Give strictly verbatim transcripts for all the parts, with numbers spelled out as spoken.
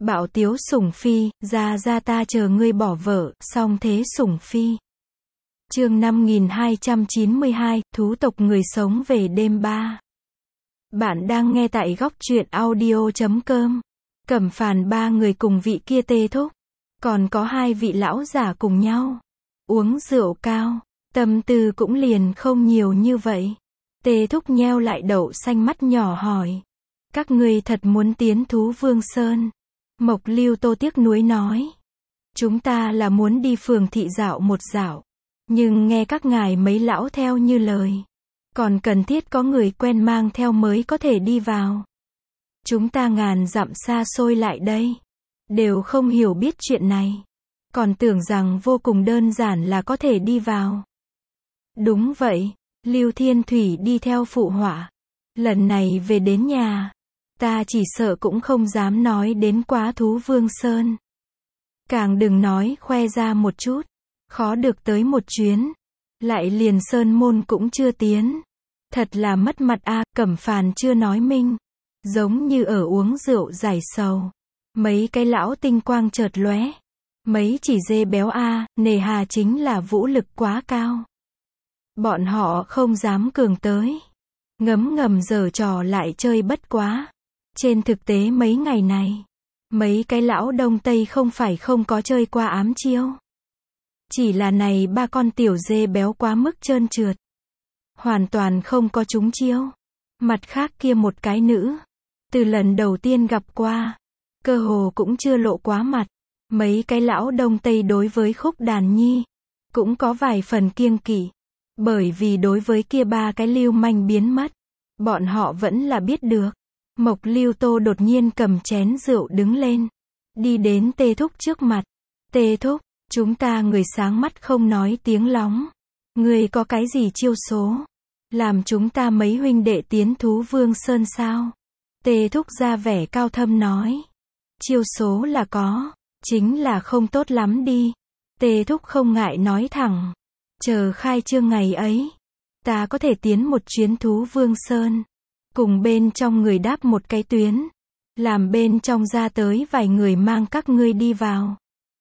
Bảo Tiếu Sủng Phi, ra ra ta chờ ngươi bỏ vợ, song thế Sủng Phi. Chương năm nghìn hai trăm chín mươi hai, thú tộc người sống về đêm ba. Bạn đang nghe tại góc truyện audio chấm com. Cẩm Phàn ba người cùng vị kia Tê Thúc. Còn có hai vị lão giả cùng nhau. Uống rượu cao. Tâm tư cũng liền không nhiều như vậy. Tê Thúc nheo lại đậu xanh mắt nhỏ hỏi. Các ngươi thật muốn tiến Thú Vương Sơn? Mộc Lưu Tô tiếc nuối nói. Chúng ta là muốn đi phường thị dạo một dạo. Nhưng nghe các ngài mấy lão theo như lời. Còn cần thiết có người quen mang theo mới có thể đi vào. Chúng ta ngàn dặm xa xôi lại đây. Đều không hiểu biết chuyện này. Còn tưởng rằng vô cùng đơn giản là có thể đi vào. Đúng vậy. Lưu Thiên Thủy đi theo phụ họa. Lần này về đến nhà. Ta chỉ sợ cũng không dám nói đến quá Thú Vương Sơn. Càng đừng nói khoe ra một chút. Khó được tới một chuyến. Lại liền Sơn Môn cũng chưa tiến. Thật là mất mặt a. À, Cẩm Phàn chưa nói minh. Giống như ở uống rượu giải sầu. Mấy cái lão tinh quang chợt lóe. Mấy chỉ dê béo a. À, nề hà chính là vũ lực quá cao. Bọn họ không dám cường tới. Ngấm ngầm giở trò lại chơi bất quá. Trên thực tế mấy ngày này, mấy cái lão Đông Tây không phải không có chơi qua ám chiêu. Chỉ là này ba con tiểu dê béo quá mức trơn trượt. Hoàn toàn không có trúng chiêu. Mặt khác kia một cái nữ. Từ lần đầu tiên gặp qua. Cơ hồ cũng chưa lộ quá mặt. Mấy cái lão Đông Tây đối với Khúc Đàn Nhi. Cũng có vài phần kiêng kỵ. Bởi vì đối với kia ba cái lưu manh biến mất. Bọn họ vẫn là biết được. Mộc Lưu Tô đột nhiên cầm chén rượu đứng lên. Đi đến Tê Thúc trước mặt. Tê Thúc, chúng ta người sáng mắt không nói tiếng lóng. Ngươi có cái gì chiêu số? Làm chúng ta mấy huynh đệ tiến Thú Vương Sơn sao? Tê Thúc ra vẻ cao thâm nói. Chiêu số là có. Chính là không tốt lắm đi. Tê Thúc không ngại nói thẳng. Chờ khai trương ngày ấy. Ta có thể tiến một chuyến Thú Vương Sơn. Cùng bên trong người đáp một cái tuyến. Làm bên trong ra tới vài người mang các ngươi đi vào.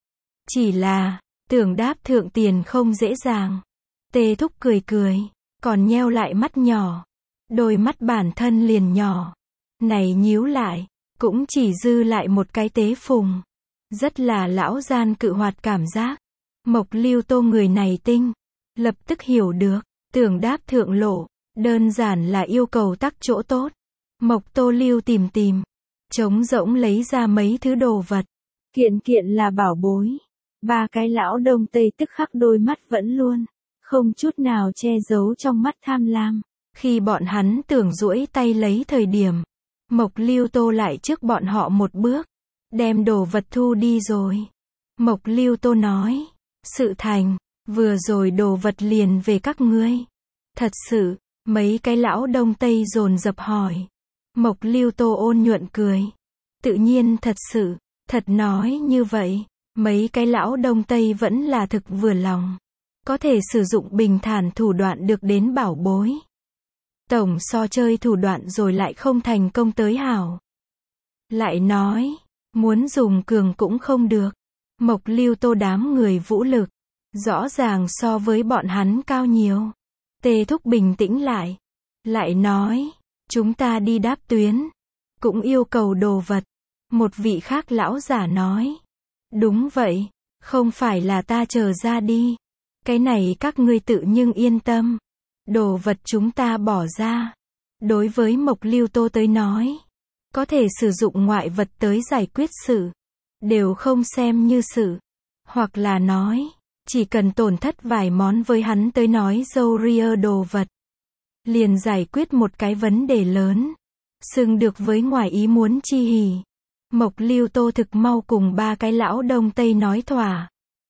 Chỉ là, tưởng đáp thượng tiền không dễ dàng. Tê Thúc cười cười. Còn nheo lại mắt nhỏ. Đôi mắt bản thân liền nhỏ. Này nhíu lại. Cũng chỉ dư lại một cái tế phùng. Rất là lão gian cự hoạt cảm giác. Mộc Lưu Tô người này tinh. Lập tức hiểu được. Tưởng đáp thượng lộ. Đơn giản là yêu cầu tắc chỗ tốt. Mộc Tô Lưu tìm tìm. Trống rỗng lấy ra mấy thứ đồ vật. Kiện kiện là bảo bối. Ba cái lão Đông Tây tức khắc đôi mắt vẫn luôn. Không chút nào che giấu trong mắt tham lam. Khi bọn hắn tưởng duỗi tay lấy thời điểm. Mộc Lưu Tô lại trước bọn họ một bước. Đem đồ vật thu đi rồi. Mộc Lưu Tô nói. Sự thành. Vừa rồi đồ vật liền về các ngươi. Thật sự. Mấy cái lão Đông Tây dồn dập hỏi. Mộc Lưu Tô ôn nhuận cười. Tự nhiên thật sự. Thật nói như vậy. Mấy cái lão Đông Tây vẫn là thực vừa lòng. Có thể sử dụng bình thản thủ đoạn được đến bảo bối. Tổng so chơi thủ đoạn rồi lại không thành công tới hảo. Lại nói. Muốn dùng cường cũng không được. Mộc Lưu Tô đám người vũ lực. Rõ ràng so với bọn hắn cao nhiều. Tê Thúc bình tĩnh lại. Lại nói. Chúng ta đi đáp tuyến. Cũng yêu cầu đồ vật. Một vị khác lão giả nói. Đúng vậy. Không phải là ta chờ ra đi. Cái này các ngươi tự nhưng yên tâm. Đồ vật chúng ta bỏ ra. Đối với Mộc Lưu Tô tới nói. Có thể sử dụng ngoại vật tới giải quyết sự. Đều không xem như sự. Hoặc là nói. Chỉ cần tổn thất vài món với hắn tới nói dâu ria đồ vật. Liền giải quyết một cái vấn đề lớn. Xưng được với ngoài ý muốn chi hỉ. Mộc Lưu Tô thực mau cùng ba cái lão Đông Tây nói thỏa.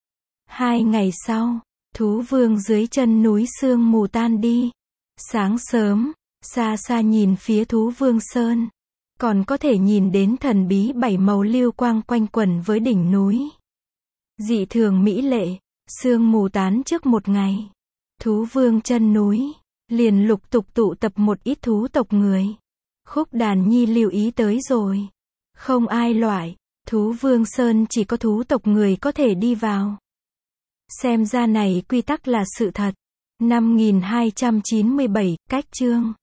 Hai ngày sau, Thú Vương dưới chân núi sương mù tan đi. Sáng sớm, xa xa nhìn phía Thú Vương Sơn. Còn có thể nhìn đến thần bí bảy màu lưu quang quanh quẩn với đỉnh núi. Dị thường mỹ lệ. Sương mù tán trước một ngày. Thú Vương chân núi. Liền lục tục tụ tập một ít thú tộc người. Khúc Đàn Nhi lưu ý tới rồi. Không ai loại. Thú Vương Sơn chỉ có thú tộc người có thể đi vào. Xem ra này quy tắc là sự thật. năm nghìn hai trăm chín mươi bảy, cách chương